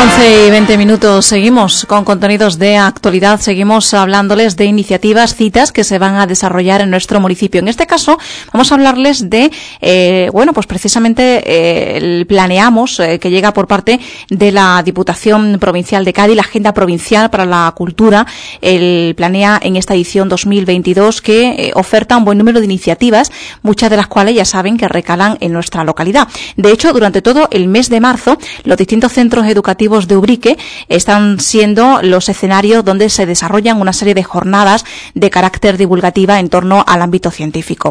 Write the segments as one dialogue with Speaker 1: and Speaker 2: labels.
Speaker 1: 11:20, seguimos con contenidos de actualidad, seguimos hablándoles de iniciativas, citas que se van a desarrollar en nuestro municipio. En este caso, vamos a hablarles de, pues precisamente el Planeamos, que llega por parte de la Diputación Provincial de Cádiz, la Agenda Provincial para la Cultura, el Planea en esta edición 2022, que oferta un buen número de iniciativas, muchas de las cuales ya saben que recalan en nuestra localidad. De hecho, durante todo el mes de marzo, los distintos centros educativos de Ubrique están siendo los escenarios donde se desarrollan una serie de jornadas de carácter divulgativa en torno al ámbito científico.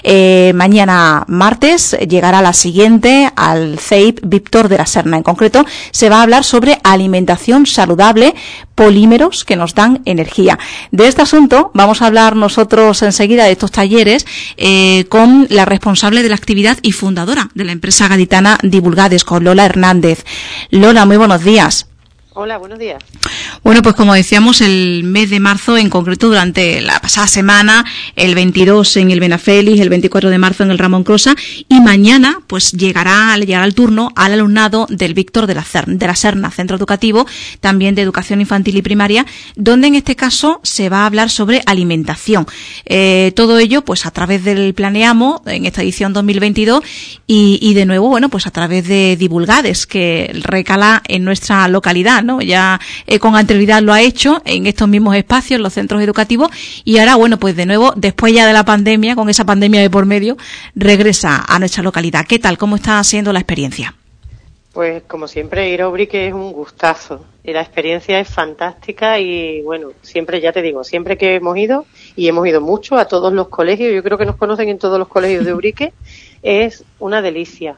Speaker 1: Mañana martes llegará la siguiente al CEIP Víctor de la Serna. En concreto, se va a hablar sobre alimentación saludable, polímeros que nos dan energía. De este asunto vamos a hablar nosotros enseguida, de estos talleres, con la responsable de la actividad y fundadora de la empresa gaditana Divulgades, con Lola Hernández. Lola, muy buenos días.
Speaker 2: Hola, buenos días.
Speaker 1: Bueno, pues como decíamos, el mes de marzo, en concreto durante la pasada semana, el 22 en el Benafélix, el 24 de marzo en el Ramón Crosa, y mañana pues llegará el turno al alumnado del Víctor de la Serna, centro educativo, también de educación infantil y primaria, donde en este caso se va a hablar sobre alimentación. Todo ello pues a través del Planeamos en esta edición 2022 y de nuevo, bueno, pues a través de Divulgades, que recala en nuestra localidad, ¿no? Ya con anterioridad lo ha hecho en estos mismos espacios, en los centros educativos, y ahora, bueno, pues de nuevo, después ya de la pandemia, con esa pandemia de por medio, regresa a nuestra localidad. ¿Qué tal? ¿Cómo está siendo la experiencia?
Speaker 2: Pues como siempre, ir a Ubrique es un gustazo y la experiencia es fantástica y bueno, siempre, ya te digo, siempre que hemos ido, y hemos ido mucho a todos los colegios, yo creo que nos conocen en todos los colegios de Ubrique, es una delicia.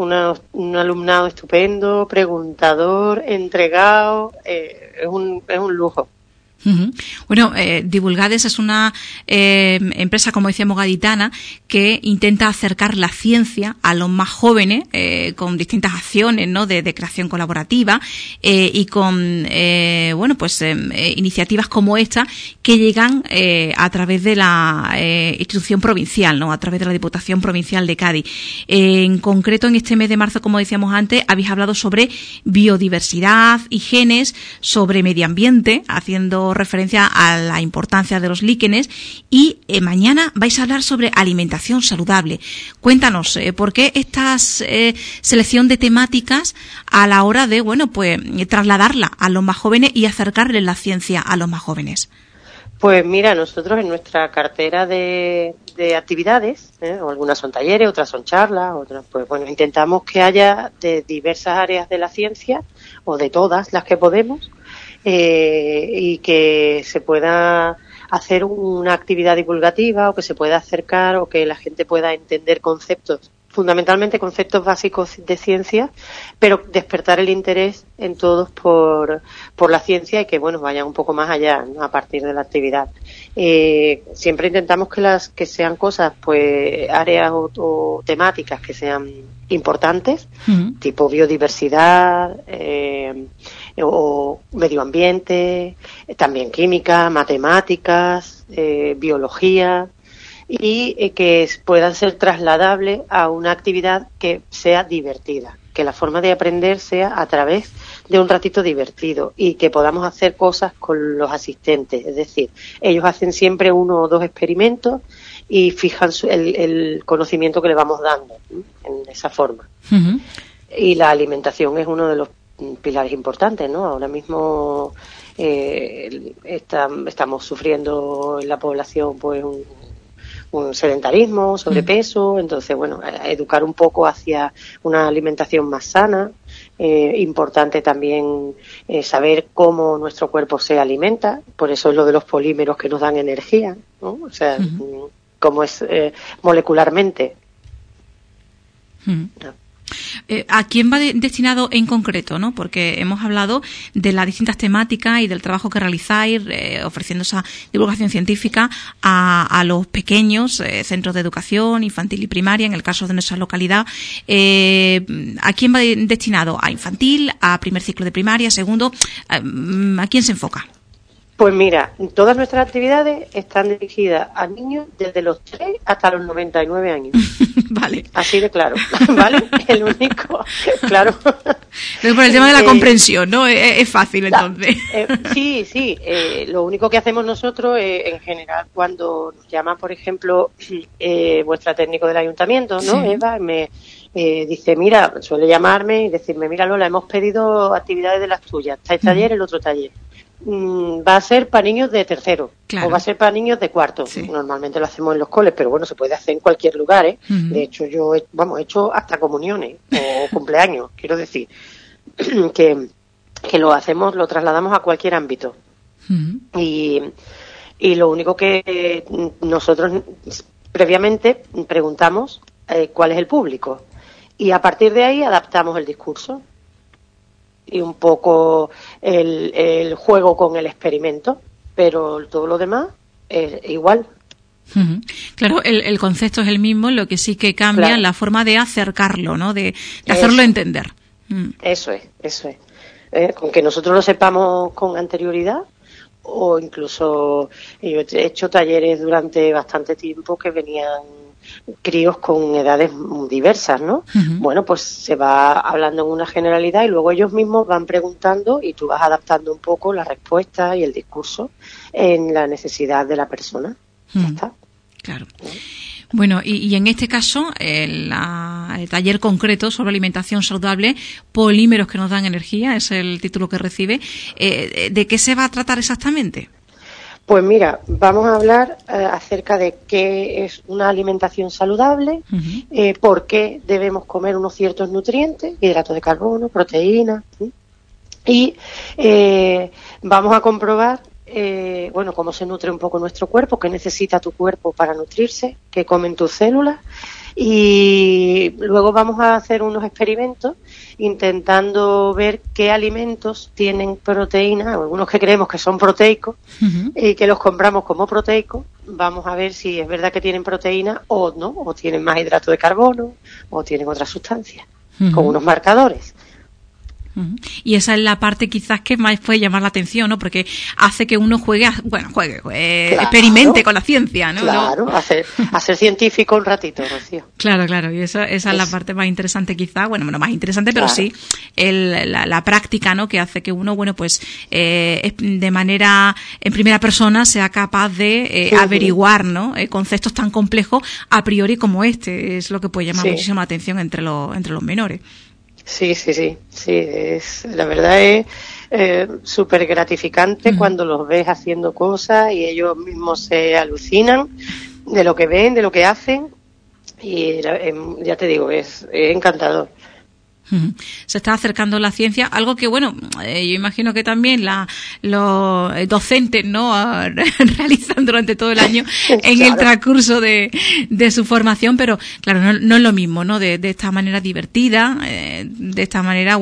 Speaker 2: Un alumnado estupendo, preguntador, entregado, es un lujo.
Speaker 1: Uh-huh. Bueno, Divulgades es una empresa, como decíamos, gaditana, que intenta acercar la ciencia a los más jóvenes con distintas acciones, ¿no?, de creación colaborativa y con iniciativas como esta que llegan a través de la institución provincial, ¿no?, a través de la Diputación Provincial de Cádiz. En concreto, en este mes de marzo, como decíamos antes, habéis hablado sobre biodiversidad y genes, sobre medio ambiente, haciendo referencia a la importancia de los líquenes, y mañana vais a hablar sobre alimentación saludable. Cuéntanos, ¿por qué esta selección de temáticas a la hora de, trasladarla a los más jóvenes y acercarles la ciencia a los más jóvenes?
Speaker 2: Pues mira, nosotros en nuestra cartera de actividades, algunas son talleres, otras son charlas, otras, pues bueno, intentamos que haya de diversas áreas de la ciencia, o de todas las que podemos, y que se pueda hacer una actividad divulgativa, o que se pueda acercar, o que la gente pueda entender conceptos, fundamentalmente conceptos básicos de ciencia, pero despertar el interés en todos por la ciencia, y que bueno, vayan un poco más allá, ¿no?, a partir de la actividad. Siempre intentamos que sean cosas, pues áreas o temáticas que sean importantes, uh-huh, tipo biodiversidad, o medio ambiente, también química, matemáticas, biología, y que puedan ser trasladables a una actividad que sea divertida, que la forma de aprender sea a través de un ratito divertido, y que podamos hacer cosas con los asistentes. Es decir, ellos hacen siempre 1 o 2 experimentos y fijan el conocimiento que le vamos dando, ¿no?, en esa forma. Uh-huh. Y la alimentación es uno de los pilares importantes, ¿no? Ahora mismo estamos sufriendo en la población pues un sedentarismo, sobrepeso, entonces bueno, educar un poco hacia una alimentación más sana. Importante también saber cómo nuestro cuerpo se alimenta, por eso es lo de los polímeros que nos dan energía, ¿no? O sea, uh-huh, cómo es molecularmente.
Speaker 1: Uh-huh. ¿A quién va destinado en concreto, no? Porque hemos hablado de las distintas temáticas y del trabajo que realizáis ofreciendo esa divulgación científica a los pequeños centros de educación infantil y primaria, en el caso de nuestra localidad. ¿A quién va destinado? ¿A infantil? ¿A primer ciclo de primaria? ¿Segundo? ¿A quién se enfoca?
Speaker 2: Pues mira, todas nuestras actividades están dirigidas a niños desde los 3 hasta los 99 años.
Speaker 1: Vale.
Speaker 2: Así de claro, ¿vale? El único, claro.
Speaker 1: Pero por el tema de la comprensión, ¿no? Es fácil, entonces.
Speaker 2: Sí. Lo único que hacemos nosotros, en general, cuando nos llama, por ejemplo, vuestra técnico del ayuntamiento, ¿no? Sí. Eva, me dice, mira, suele llamarme y decirme, mira, Lola, hemos pedido actividades de las tuyas. Está el taller, el otro taller. Va a ser para niños de tercero, claro, o va a ser para niños de cuarto. Sí. Normalmente lo hacemos en los coles, pero bueno, se puede hacer en cualquier lugar, ¿eh? Uh-huh. De hecho, yo he hecho hasta comuniones o cumpleaños, quiero decir, que lo hacemos, lo trasladamos a cualquier ámbito. Uh-huh. Y lo único que nosotros previamente preguntamos cuál es el público, y a partir de ahí adaptamos el discurso y un poco el juego con el experimento, pero todo lo demás es igual.
Speaker 1: Uh-huh. Claro, el concepto es el mismo, lo que sí que cambia la forma de acercarlo, ¿no? De hacerlo entender.
Speaker 2: Eso es. Con que nosotros lo sepamos con anterioridad, o incluso yo he hecho talleres durante bastante tiempo que venían críos con edades diversas, ¿no? Uh-huh. Bueno, pues se va hablando en una generalidad y luego ellos mismos van preguntando y tú vas adaptando un poco la respuesta y el discurso en la necesidad de la persona.
Speaker 1: Uh-huh.
Speaker 2: Ya está.
Speaker 1: Claro. Bueno, y en este caso, el taller concreto sobre alimentación saludable, polímeros que nos dan energía, es el título que recibe. ¿De qué se va a tratar exactamente?
Speaker 2: Pues mira, vamos a hablar acerca de qué es una alimentación saludable, uh-huh, por qué debemos comer unos ciertos nutrientes, hidratos de carbono, proteínas, ¿sí? Y vamos a comprobar cómo se nutre un poco nuestro cuerpo, qué necesita tu cuerpo para nutrirse, qué comen tus células, y luego vamos a hacer unos experimentos intentando ver qué alimentos tienen proteína, algunos que creemos que son proteicos, uh-huh, y que los compramos como proteicos. Vamos a ver si es verdad que tienen proteína o no, o tienen más hidrato de carbono, o tienen otras sustancias, uh-huh, con unos marcadores.
Speaker 1: Y esa es la parte quizás que más puede llamar la atención, ¿no? Porque hace que uno claro, experimente con la ciencia, ¿no?
Speaker 2: Claro, a ser científico un ratito, Rocío.
Speaker 1: Claro, y esa es la parte más interesante quizás, bueno, no más interesante, pero sí la práctica, ¿no? Que hace que uno, de manera, en primera persona, sea capaz de averiguar, ¿no? Conceptos tan complejos a priori como este, es lo que puede llamar muchísimo la atención entre los menores.
Speaker 2: Sí, la verdad es súper gratificante, uh-huh, cuando los ves haciendo cosas y ellos mismos se alucinan de lo que ven, de lo que hacen, y ya te digo, es encantador.
Speaker 1: Se está acercando la ciencia, algo que, yo imagino que también los docentes, ¿no?, realizan durante todo el año en el transcurso de su formación, pero claro, no es lo mismo, ¿no?, de esta manera divertida, de esta manera,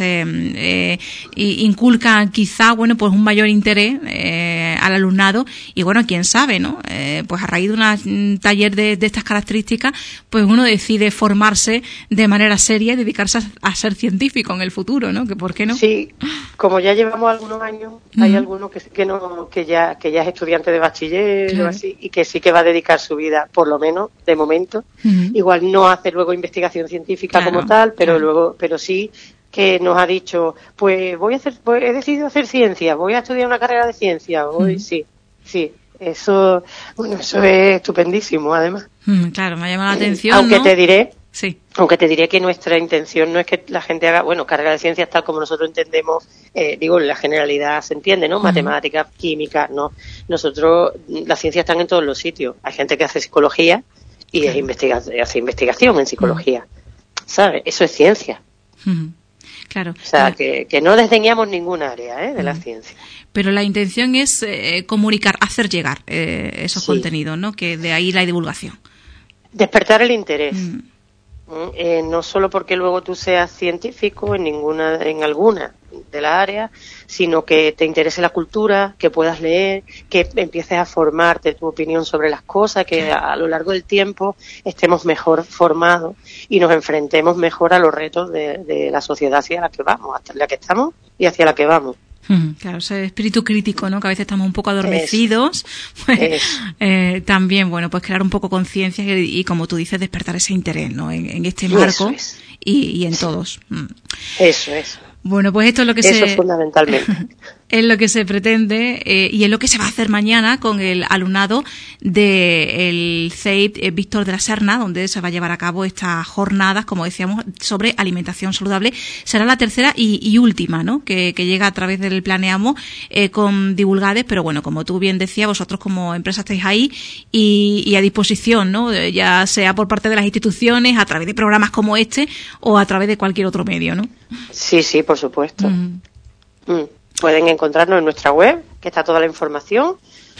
Speaker 1: inculcan quizá, un mayor interés al alumnado, y quién sabe, ¿no?, pues a raíz de un taller de estas características, pues uno decide formarse de manera seria y dedicarse a ser científico en el futuro, ¿no? ¿Por qué no?
Speaker 2: Sí, como ya llevamos algunos años, uh-huh, hay algunos que ya es estudiante de bachiller, claro, o así, y que sí que va a dedicar su vida, por lo menos de momento. Uh-huh. Igual no hace luego investigación científica, claro, como tal, pero sí que nos ha dicho, pues he decidido hacer ciencia, voy a estudiar una carrera de ciencia, uh-huh, sí. Eso es estupendísimo, además.
Speaker 1: Claro, me ha llamado la atención,
Speaker 2: aunque
Speaker 1: ¿no?
Speaker 2: Aunque te diré que nuestra intención no es que la gente haga, carrera de ciencias tal como nosotros entendemos, la generalidad se entiende, ¿no? Uh-huh. Matemáticas, química, no. Nosotros, las ciencias están en todos los sitios. Hay gente que hace psicología y claro, hace investigación en psicología. Uh-huh. ¿Sabes? Eso es ciencia.
Speaker 1: Uh-huh. Claro.
Speaker 2: O sea, que no desdeñamos ningún área, de la ciencia.
Speaker 1: Pero la intención es comunicar, hacer llegar esos contenidos, ¿no? Que de ahí la divulgación.
Speaker 2: Despertar el interés. No solo porque luego tú seas científico en alguna de las áreas, sino que te interese la cultura, que puedas leer, que empieces a formarte tu opinión sobre las cosas, que a lo largo del tiempo estemos mejor formados y nos enfrentemos mejor a los retos de la sociedad hacia la que vamos, hasta la que estamos y hacia la que vamos.
Speaker 1: Claro, ese espíritu crítico, ¿no? Que a veces estamos un poco adormecidos. Pues, también, bueno, pues crear un poco conciencia y, como tú dices, despertar ese interés, ¿no? En este marco y en todos.
Speaker 2: Eso es.
Speaker 1: Bueno, pues esto es lo que
Speaker 2: Eso fundamentalmente.
Speaker 1: Es lo que se pretende y es lo que se va a hacer mañana con el alumnado del CEIP Víctor de la Serna, donde se va a llevar a cabo estas jornadas, como decíamos, sobre alimentación saludable. Será la tercera y última, ¿no? Que llega a través del Planeamos con Divulgades, pero bueno, como tú bien decías, vosotros como empresa estáis ahí y a disposición, ¿no? Ya sea por parte de las instituciones, a través de programas como este o a través de cualquier otro medio, ¿no?
Speaker 2: Sí, por supuesto. Pueden encontrarnos en nuestra web, que está toda la información,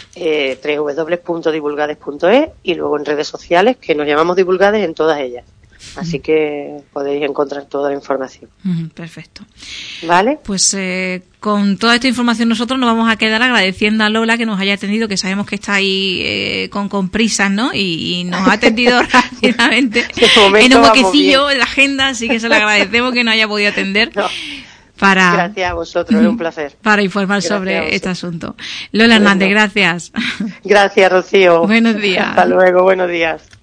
Speaker 2: www.divulgades.es, y luego en redes sociales, que nos llamamos Divulgades en todas ellas. Así que podéis encontrar toda la información.
Speaker 1: Perfecto.
Speaker 2: ¿Vale?
Speaker 1: Pues con toda esta información nosotros nos vamos a quedar agradeciendo a Lola que nos haya atendido, que sabemos que está ahí con prisas, ¿no? Y nos ha atendido rápidamente en un huequecillo en la agenda, así que se le agradecemos que nos haya podido atender.
Speaker 2: No. Gracias a vosotros, es un placer.
Speaker 1: Para informar sobre este asunto. Lola Hernández, gracias.
Speaker 2: Gracias, Rocío.
Speaker 1: Buenos días.
Speaker 2: Hasta luego, buenos días.